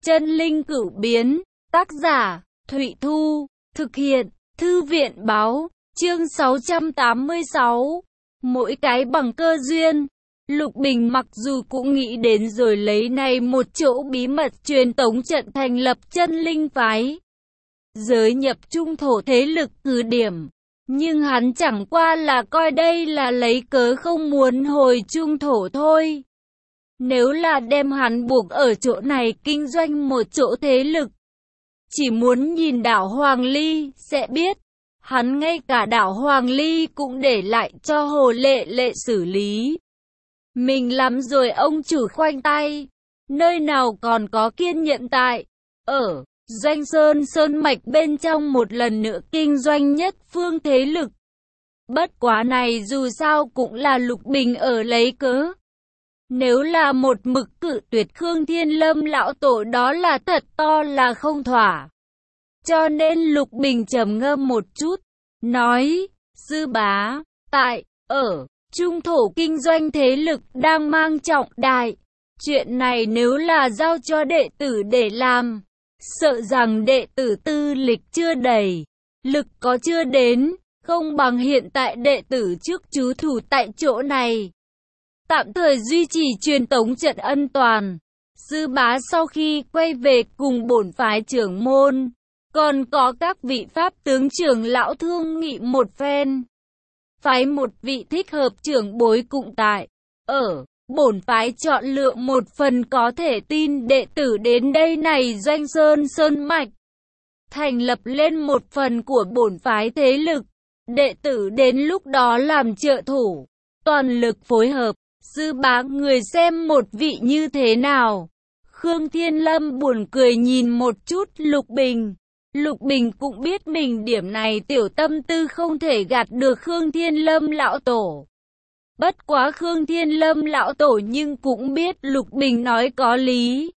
Chân linh cửu biến, tác giả, Thụy Thu, thực hiện, Thư viện báo, chương 686. Mỗi cái bằng cơ duyên. Lục Bình mặc dù cũng nghĩ đến rồi lấy này một chỗ bí mật truyền tống trận thành lập chân linh phái, giới nhập trung thổ thế lực cứ điểm. Nhưng hắn chẳng qua là coi đây là lấy cớ không muốn hồi trung thổ thôi. Nếu là đem hắn buộc ở chỗ này kinh doanh một chỗ thế lực, chỉ muốn nhìn đảo Hoàng Ly sẽ biết, hắn ngay cả đảo Hoàng Ly cũng để lại cho Hồ Lệ Lệ xử lý. Mình lắm rồi ông chủ khoanh tay, nơi nào còn có kiên nhẫn tại, ở Doanh Sơn Mạch bên trong một lần nữa kinh doanh nhất phương thế lực. Bất quá này dù sao cũng là Lục Bình ở lấy cớ. Nếu là một mực cự tuyệt Khương Thiên Lâm lão tổ đó là thật to là không thỏa. Cho nên Lục Bình trầm ngâm một chút, nói, sư bá, tại, ở, trung thổ kinh doanh thế lực đang mang trọng đại. Chuyện này nếu là giao cho đệ tử để làm, sợ rằng đệ tử tư lịch chưa đầy, lực có chưa đến, không bằng hiện tại đệ tử trước trú thủ tại chỗ này. Tạm thời duy trì truyền tống trận ân toàn. Sư bá sau khi quay về cùng bổn phái trưởng môn, còn có các vị pháp tướng trưởng lão thương nghị một phen. Phái một vị thích hợp trưởng bối cũng tại, ở, bổn phái chọn lựa một phần có thể tin đệ tử đến đây này Doanh Sơn Mạch. Thành lập lên một phần của bổn phái thế lực, đệ tử đến lúc đó làm trợ thủ, toàn lực phối hợp. Sư bá người xem một vị như thế nào? Khương Thiên Lâm buồn cười nhìn một chút Lục Bình. Lục Bình cũng biết mình điểm này tiểu tâm tư không thể gạt được Khương Thiên Lâm lão tổ. Bất quá Khương Thiên Lâm lão tổ nhưng cũng biết Lục Bình nói có lý.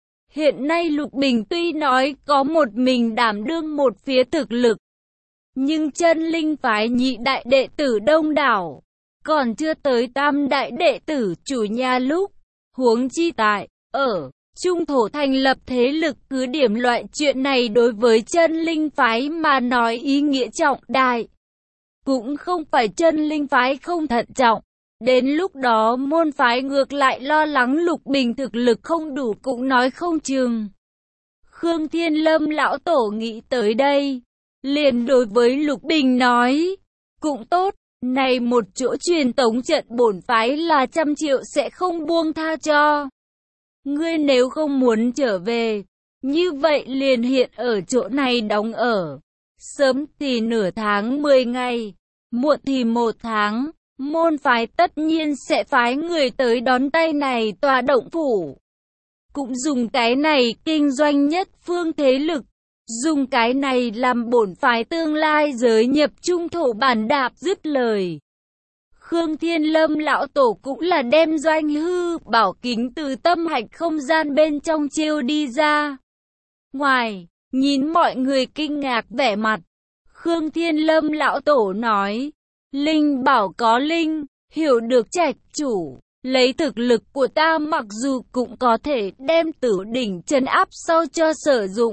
Hiện nay Lục Bình tuy nói có một mình đảm đương một phía thực lực, nhưng chân linh phái nhị đại đệ tử đông đảo, còn chưa tới tam đại đệ tử chủ nhà lúc, huống chi tại, ở, trung thổ thành lập thế lực cứ điểm loại chuyện này đối với chân linh phái mà nói ý nghĩa trọng đại. Cũng không phải chân linh phái không thận trọng, đến lúc đó môn phái ngược lại lo lắng Lục Bình thực lực không đủ cũng nói không chừng. Khương Thiên Lâm lão tổ nghĩ tới đây, liền đối với Lục Bình nói, cũng tốt. Này một chỗ truyền tống trận bổn phái là 100 triệu sẽ không buông tha cho. Ngươi nếu không muốn trở về, như vậy liền hiện ở chỗ này đóng ở. Sớm thì nửa tháng 10 ngày, muộn thì 1 tháng, môn phái tất nhiên sẽ phái người tới đón tay này tòa động phủ. Cũng dùng cái này kinh doanh nhất phương thế lực. Dùng cái này làm bổn phái tương lai giới nhập trung thổ bản đạp dứt lời. Khương Thiên Lâm lão tổ cũng là đem Doanh hư bảo kính từ tâm hạch không gian bên trong chiêu đi ra. Ngoài, nhìn mọi người kinh ngạc vẻ mặt, Khương Thiên Lâm lão tổ nói, linh bảo có linh, hiểu được trạch chủ, lấy thực lực của ta mặc dù cũng có thể đem Tử Đỉnh trấn áp sau cho sử dụng.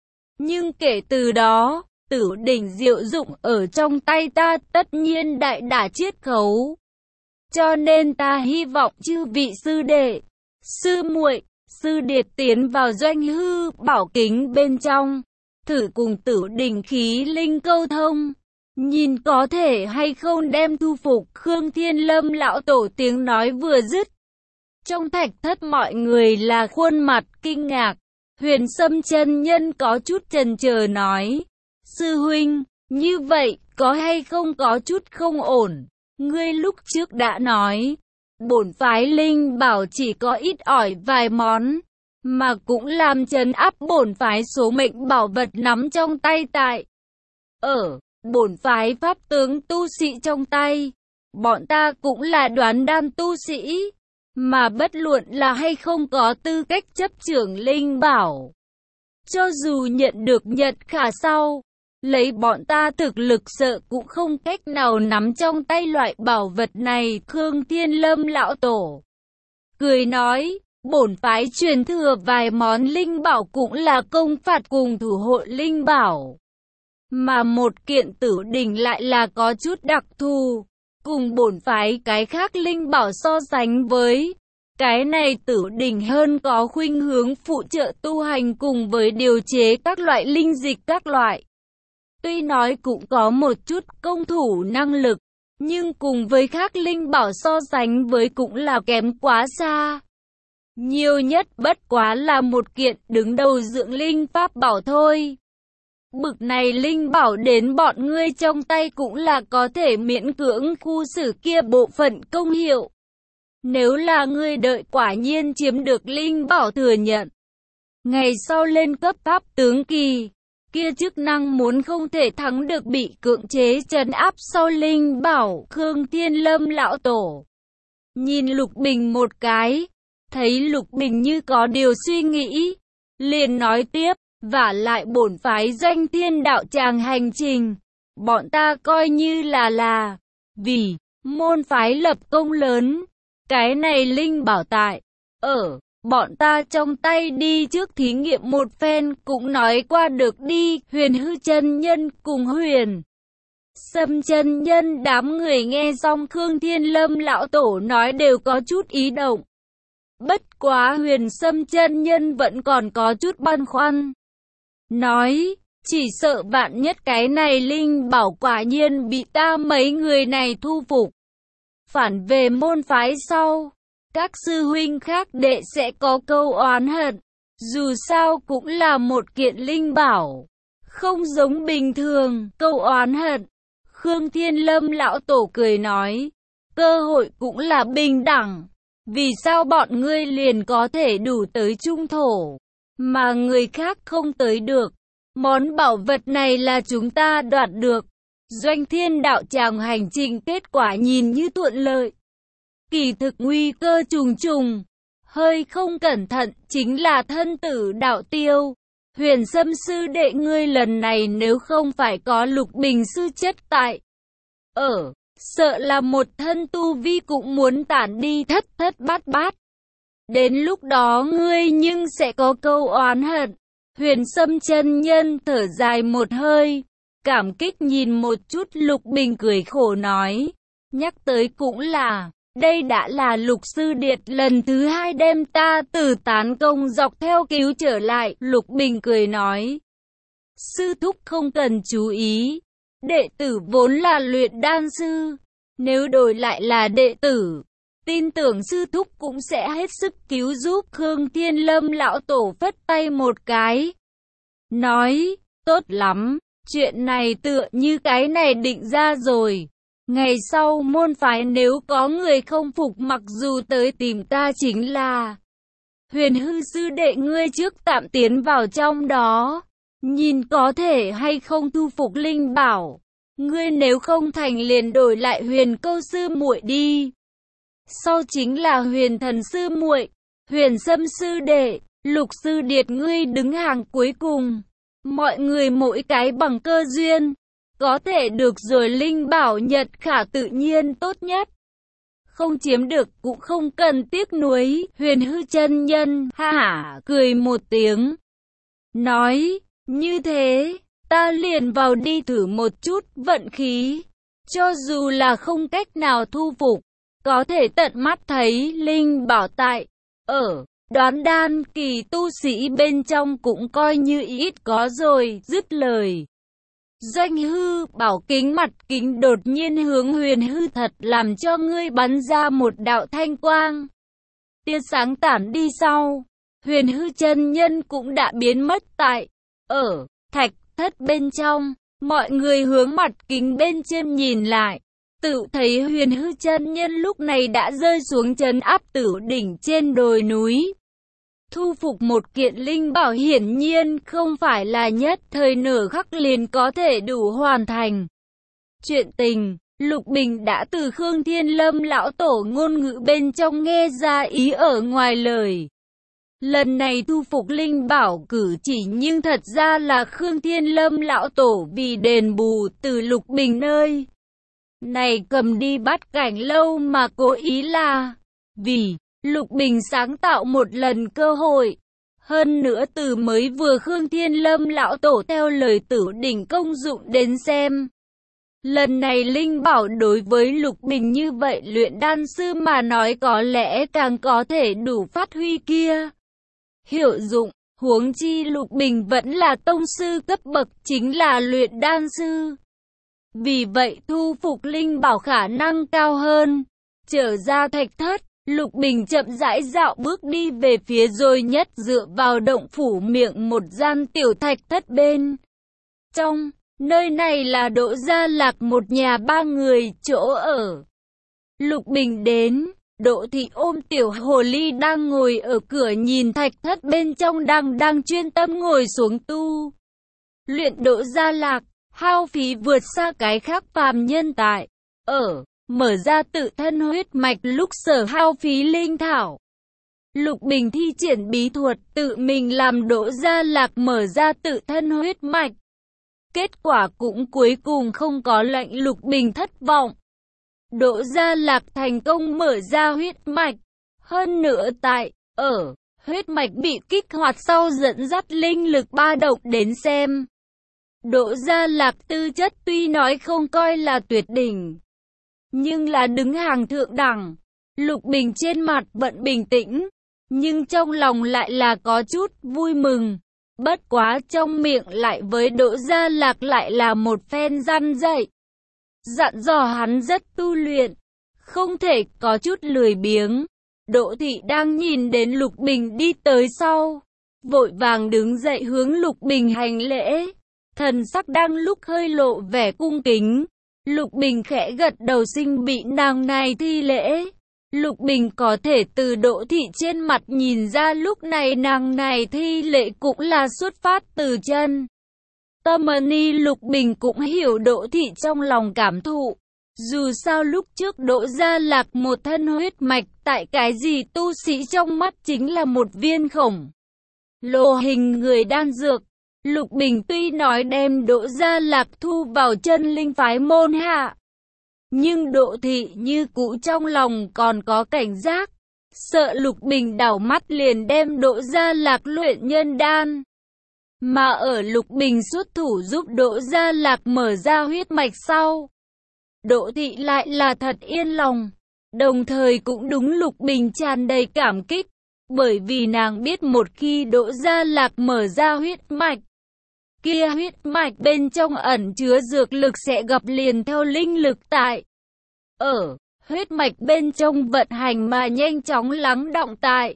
Nhưng kể từ đó, Tử Đỉnh diệu dụng ở trong tay ta tất nhiên đại đả chiết khấu. Cho nên ta hy vọng chư vị sư đệ, sư muội, sư điệt tiến vào Doanh hư bảo kính bên trong, thử cùng Tử Đỉnh khí linh câu thông, nhìn có thể hay không đem thu phục. Khương Thiên Lâm lão tổ tiếng nói vừa dứt, trong thạch thất mọi người là khuôn mặt kinh ngạc. Huyền Sâm chân nhân có chút chần chờ nói, sư huynh, như vậy có hay không có chút không ổn? Ngươi lúc trước đã nói, bổn phái linh bảo chỉ có ít ỏi vài món, mà cũng làm trấn áp bổn phái số mệnh bảo vật nắm trong tay tại. Ở, bổn phái pháp tướng tu sĩ trong tay, bọn ta cũng là đoán đan tu sĩ. Mà bất luận là hay không có tư cách chấp trưởng linh bảo, cho dù nhận được nhật khả sau, lấy bọn ta thực lực sợ cũng không cách nào nắm trong tay loại bảo vật này. Khương Thiên Lâm lão tổ cười nói, Bổn phái truyền thừa vài món linh bảo cũng là công phạt cùng thủ hộ linh bảo. Mà một kiện tử đỉnh lại là có chút đặc thù, cùng bổn phái cái khác linh bảo so sánh với. Cái này tử đỉnh hơn có khuynh hướng phụ trợ tu hành cùng với điều chế các loại linh dịch các loại. Tuy nói cũng có một chút công thủ năng lực, nhưng cùng với khác linh bảo so sánh với cũng là kém quá xa. Nhiều nhất bất quá là một kiện đứng đầu dưỡng linh pháp bảo thôi. Bực này linh bảo đến bọn ngươi trong tay cũng là có thể miễn cưỡng khu xử kia bộ phận công hiệu. Nếu là ngươi đợi quả nhiên chiếm được linh bảo thừa nhận, ngày sau lên cấp pháp tướng kỳ, kia chức năng muốn không thể thắng được bị cưỡng chế trấn áp sau linh bảo. Khương Thiên Lâm lão tổ nhìn Lục Bình một cái, thấy Lục Bình như có điều suy nghĩ, liền nói tiếp, vả lại bổn phái Doanh Thiên đạo tràng hành trình, bọn ta coi như là vì môn phái lập công lớn. Cái này linh bảo tại bọn ta trong tay đi trước thí nghiệm một phen cũng nói qua được đi. Huyền Hư chân nhân cùng Huyền Sâm chân nhân đám người nghe xong Khương Thiên Lâm lão tổ nói đều có chút ý động. Bất quá Huyền Sâm chân nhân vẫn còn có chút băn khoăn, nói chỉ sợ vạn nhất cái này linh bảo quả nhiên bị ta mấy người này thu phục, phản về môn phái sau, các sư huynh khác đệ sẽ có câu oán hận. Dù sao cũng là một kiện linh bảo, không giống bình thường, câu oán hận. Khương Thiên Lâm lão tổ cười nói, cơ hội cũng là bình đẳng. Vì sao bọn ngươi liền có thể đủ tới trung thổ, mà người khác không tới được? Món bảo vật này là chúng ta đoạt được. Doanh Thiên đạo tràng hành trình kết quả nhìn như thuận lợi, kỳ thực nguy cơ trùng trùng, hơi không cẩn thận chính là thân tử đạo tiêu. Huyền Sâm sư đệ ngươi lần này nếu không phải có Lục Bình sư chất tại, sợ là một thân tu vi cũng muốn tản đi thất thất bát bát. Đến lúc đó ngươi nhưng sẽ có câu oán hận. Huyền Sâm chân nhân thở dài một hơi, cảm kích nhìn một chút Lục Bình cười khổ nói, nhắc tới cũng là, đây đã là Lục sư điệt lần thứ hai đem ta từ tán công dọc theo cứu trở lại. Lục Bình cười nói, sư thúc không cần chú ý, đệ tử vốn là luyện đan sư, nếu đổi lại là đệ tử, tin tưởng sư thúc cũng sẽ hết sức cứu giúp. Khương Thiên Lâm lão tổ phất tay một cái, nói, tốt lắm, chuyện này tựa như cái này định ra rồi. Ngày sau môn phái nếu có người không phục mặc dù tới tìm ta chính là Huyền Hư sư đệ ngươi trước tạm tiến vào trong đó, nhìn có thể hay không thu phục linh bảo. Ngươi nếu không thành liền đổi lại Huyền Câu sư muội đi. Sau chính là Huyền Thần sư muội, Huyền Sâm sư đệ, Lục sư điệt ngươi đứng hàng cuối cùng. Mọi người mỗi cái bằng cơ duyên, có thể được rồi linh bảo nhật khả tự nhiên tốt nhất. Không chiếm được cũng không cần tiếc nuối. Huyền Hư chân nhân ha hả cười một tiếng, nói, như thế, ta liền vào đi thử một chút vận khí. Cho dù là không cách nào thu phục, có thể tận mắt thấy linh bảo tại, đoán đan kỳ tu sĩ bên trong cũng coi như ít có rồi. Dứt lời, Doanh Hư bảo kính mặt kính đột nhiên hướng Huyền Hư thật làm cho ngươi bắn ra một đạo thanh quang. Tia sáng tản đi sau, Huyền Hư chân nhân cũng đã biến mất tại, thạch thất bên trong. Mọi người hướng mặt kính bên trên nhìn lại, tự thấy Huyền Hư chân nhân lúc này đã rơi xuống trấn áp tử đỉnh trên đồi núi. Thu phục một kiện linh bảo hiển nhiên không phải là nhất thời nửa khắc liền có thể đủ hoàn thành. Chuyện tình, Lục Bình đã từ Khương Thiên Lâm lão tổ ngôn ngữ bên trong nghe ra ý ở ngoài lời. Lần này thu phục linh bảo cử chỉ nhưng thật ra là Khương Thiên Lâm lão tổ vì đền bù từ Lục Bình nơi này cầm đi Bát Cảnh lâu mà cố ý là vì Lục Bình sáng tạo một lần cơ hội. Hơn nữa từ mới vừa Khương Thiên Lâm lão tổ theo lời Tử Đỉnh công dụng đến xem. Lần này linh bảo đối với Lục Bình như vậy luyện đan sư mà nói có lẽ càng có thể đủ phát huy kia. Hiệu dụng, huống chi Lục Bình vẫn là tông sư cấp bậc chính là luyện đan sư. Vì vậy thu phục linh bảo khả năng cao hơn. Trở ra thạch thất, Lục Bình chậm rãi dạo bước đi về phía rồi nhất dựa vào động phủ miệng một gian tiểu thạch thất bên trong. Nơi này là Đỗ Gia Lạc một nhà ba người chỗ ở. Lục Bình đến, Đỗ Thị ôm tiểu hồ ly đang ngồi ở cửa nhìn thạch thất bên trong đang chuyên tâm ngồi xuống tu luyện. Đỗ Gia Lạc hao phí vượt xa cái khác phàm nhân tại mở ra tự thân huyết mạch lúc sở hao phí linh thảo. Lục Bình thi triển bí thuật tự mình làm Đỗ Gia Lạc mở ra tự thân huyết mạch. Kết quả cũng cuối cùng không có lệnh Lục Bình thất vọng. Đỗ Gia Lạc thành công mở ra huyết mạch. Hơn nữa tại huyết mạch bị kích hoạt sau dẫn dắt linh lực ba động đến xem. Đỗ Gia Lạc tư chất tuy nói không coi là tuyệt đỉnh, nhưng là đứng hàng thượng đẳng. Lục Bình trên mặt vẫn bình tĩnh, nhưng trong lòng lại là có chút vui mừng. Bất quá trong miệng lại với Đỗ Gia Lạc lại là một phen răn dạy. Dặn dò hắn rất tu luyện, không thể có chút lười biếng. Đỗ Thị đang nhìn đến Lục Bình đi tới sau, vội vàng đứng dậy hướng Lục Bình hành lễ. Thần sắc đang lúc hơi lộ vẻ cung kính. Lục Bình khẽ gật đầu xin bị nàng này thi lễ. Lục Bình có thể từ Đỗ Thị trên mặt nhìn ra lúc này nàng này thi lễ cũng là xuất phát từ chân tâm. Lục Bình cũng hiểu Đỗ Thị trong lòng cảm thụ. Dù sao lúc trước Đỗ Gia Lạc một thân huyết mạch tại cái gì tu sĩ trong mắt chính là một viên khổng lồ hình người đan dược. Lục Bình tuy nói đem Đỗ Gia Lạc thu vào chân linh phái môn hạ, nhưng Đỗ Thị như cũ trong lòng còn có cảnh giác, sợ Lục Bình đảo mắt liền đem Đỗ Gia Lạc luyện nhân đan. Mà ở Lục Bình xuất thủ giúp Đỗ Gia Lạc mở ra huyết mạch sau, Đỗ Thị lại là thật yên lòng, đồng thời cũng đúng Lục Bình tràn đầy cảm kích, bởi vì nàng biết một khi Đỗ Gia Lạc mở ra huyết mạch, kia huyết mạch bên trong ẩn chứa dược lực sẽ gặp liền theo linh lực tại huyết mạch bên trong vận hành mà nhanh chóng lắng đọng tại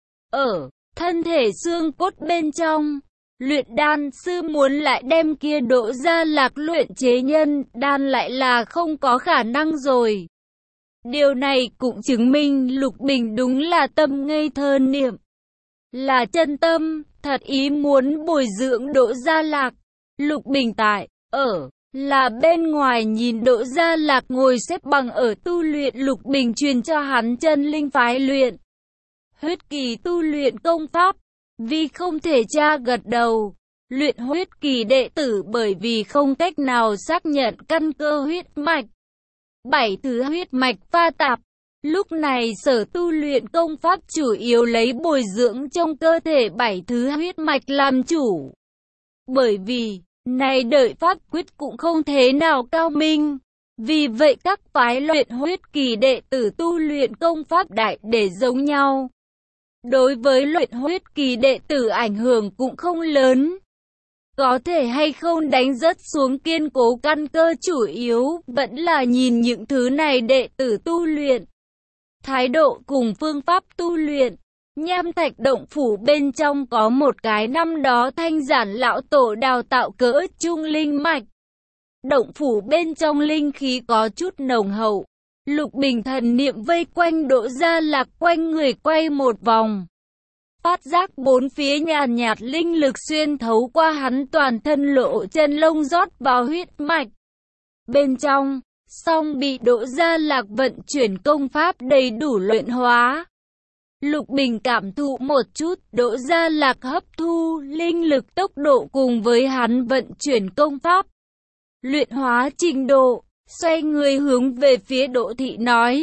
thân thể xương cốt bên trong. Luyện đan sư muốn lại đem kia Đỗ Gia Lạc luyện chế nhân đan lại là không có khả năng rồi. Điều này cũng chứng minh Lục Bình đúng là tâm ngây thơ niệm, là chân tâm, thật ý muốn bồi dưỡng Đỗ Gia Lạc. Lục Bình tại là bên ngoài nhìn Đỗ Gia Lạc ngồi xếp bằng ở tu luyện. Lục Bình truyền cho hắn chân linh phái luyện huyết kỳ tu luyện công pháp. Vì không thể tra gật đầu, luyện huyết kỳ đệ tử bởi vì không cách nào xác nhận căn cơ huyết mạch. 7 thứ huyết mạch pha tạp. Lúc này sở tu luyện công pháp chủ yếu lấy bồi dưỡng trong cơ thể 7 thứ huyết mạch làm chủ. Bởi vì, này đợi pháp quyết cũng không thế nào cao minh. Vì vậy các phái luyện huyết kỳ đệ tử tu luyện công pháp đại để giống nhau. Đối với luyện huyết kỳ đệ tử ảnh hưởng cũng không lớn. Có thể hay không đánh rớt xuống kiên cố căn cơ chủ yếu vẫn là nhìn những thứ này đệ tử tu luyện. Thái độ cùng phương pháp tu luyện. Nham Thạch động phủ bên trong có một cái năm đó Thanh Giản lão tổ đào tạo cỡ trung linh mạch. Động phủ bên trong linh khí có chút nồng hậu. Lục Bình thần niệm vây quanh Đỗ Gia Lạc quanh người quay một vòng. Phát giác bốn phía nhàn nhạt linh lực xuyên thấu qua hắn toàn thân lộ chân lông rót vào huyết mạch bên trong, song bị Đỗ Gia Lạc vận chuyển công pháp đầy đủ luyện hóa. Lục Bình cảm thụ một chút Đỗ Gia Lạc hấp thu linh lực tốc độ cùng với hắn vận chuyển công pháp luyện hóa trình độ, xoay người hướng về phía Đỗ Thị nói: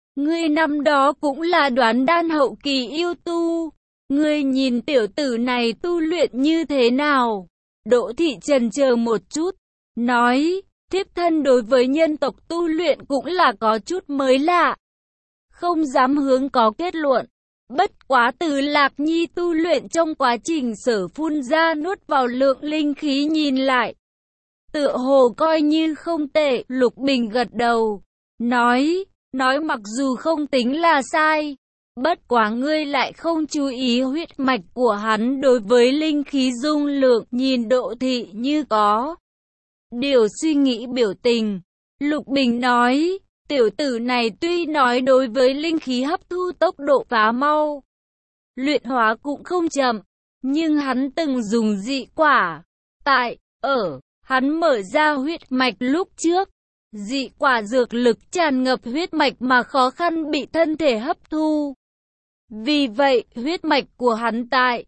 Ngươi năm đó cũng là đoán đan hậu kỳ yêu tu. Ngươi nhìn tiểu tử này tu luyện như thế nào? Đỗ Thị chần chờ một chút, nói, thiếp thân đối với nhân tộc tu luyện cũng là có chút mới lạ. Không dám hướng có kết luận. Bất quá từ Lạc Nhi tu luyện trong quá trình sở phun ra nuốt vào lượng linh khí nhìn lại. Tựa hồ coi như không tệ, Lục Bình gật đầu. Nói mặc dù không tính là sai. Bất quá ngươi lại không chú ý huyết mạch của hắn đối với linh khí dung lượng, nhìn Đỗ Thị như có điều suy nghĩ biểu tình. Lục Bình nói, tiểu tử này tuy nói đối với linh khí hấp thu tốc độ phá mau, luyện hóa cũng không chậm, nhưng hắn từng dùng dị quả. Hắn mở ra huyết mạch lúc trước, dị quả dược lực tràn ngập huyết mạch mà khó khăn bị thân thể hấp thu. Vì vậy, huyết mạch của hắn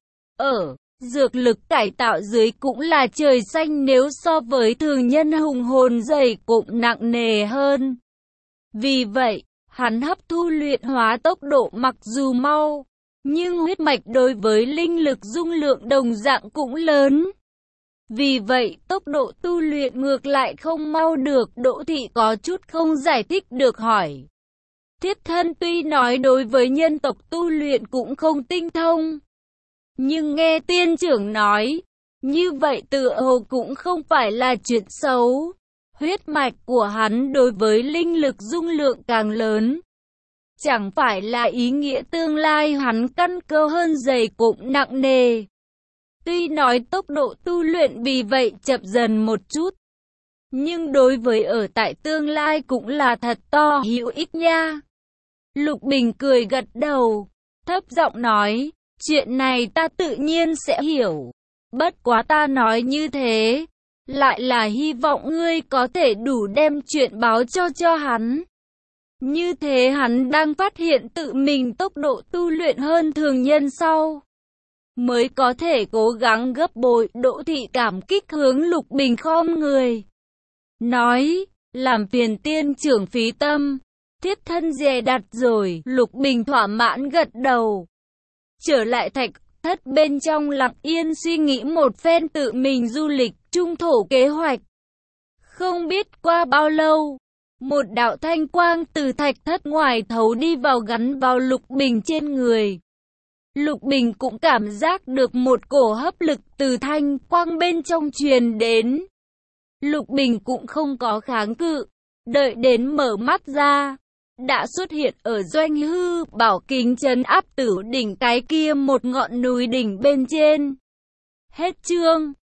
dược lực cải tạo dưới cũng là trời xanh, nếu so với thường nhân hùng hồn dày cũng nặng nề hơn. Vì vậy, hắn hấp thu luyện hóa tốc độ mặc dù mau, nhưng huyết mạch đối với linh lực dung lượng đồng dạng cũng lớn. Vì vậy, tốc độ tu luyện ngược lại không mau được. Đỗ Thị có chút không giải thích được hỏi. Thiếp thân tuy nói đối với nhân tộc tu luyện cũng không tinh thông, nhưng nghe tiên trưởng nói, như vậy tựa hồ cũng không phải là chuyện xấu. Huyết mạch của hắn đối với linh lực dung lượng càng lớn, chẳng phải là ý nghĩa tương lai hắn căn cơ hơn dày cũng nặng nề. Tuy nói tốc độ tu luyện vì vậy chậm dần một chút, nhưng đối với ở tại tương lai cũng là thật to hữu ích nha. Lục Bình cười gật đầu, thấp giọng nói, chuyện này ta tự nhiên sẽ hiểu. Bất quá ta nói như thế, lại là hy vọng ngươi có thể đủ đem chuyện báo cho hắn. Như thế hắn đang phát hiện tự mình tốc độ tu luyện hơn thường nhân sau, mới có thể cố gắng gấp bội. Đỗ Thị cảm kích hướng Lục Bình khom người, nói, làm phiền tiên trưởng phí tâm, thiếp thân dè đặt rồi. Lục Bình thỏa mãn gật đầu, trở lại thạch thất bên trong lặng yên suy nghĩ một phen tự mình du lịch trung thổ kế hoạch. Không biết qua bao lâu, một đạo thanh quang từ thạch thất ngoài thấu đi vào gắn vào Lục Bình trên người. Lục Bình cũng cảm giác được một cổ hấp lực từ thanh quang bên trong truyền đến. Lục Bình cũng không có kháng cự, đợi đến mở mắt ra, đã xuất hiện ở Doanh Hư Bảo Kính trấn áp Tử đỉnh cái kia một ngọn núi đỉnh bên trên. Hết chương.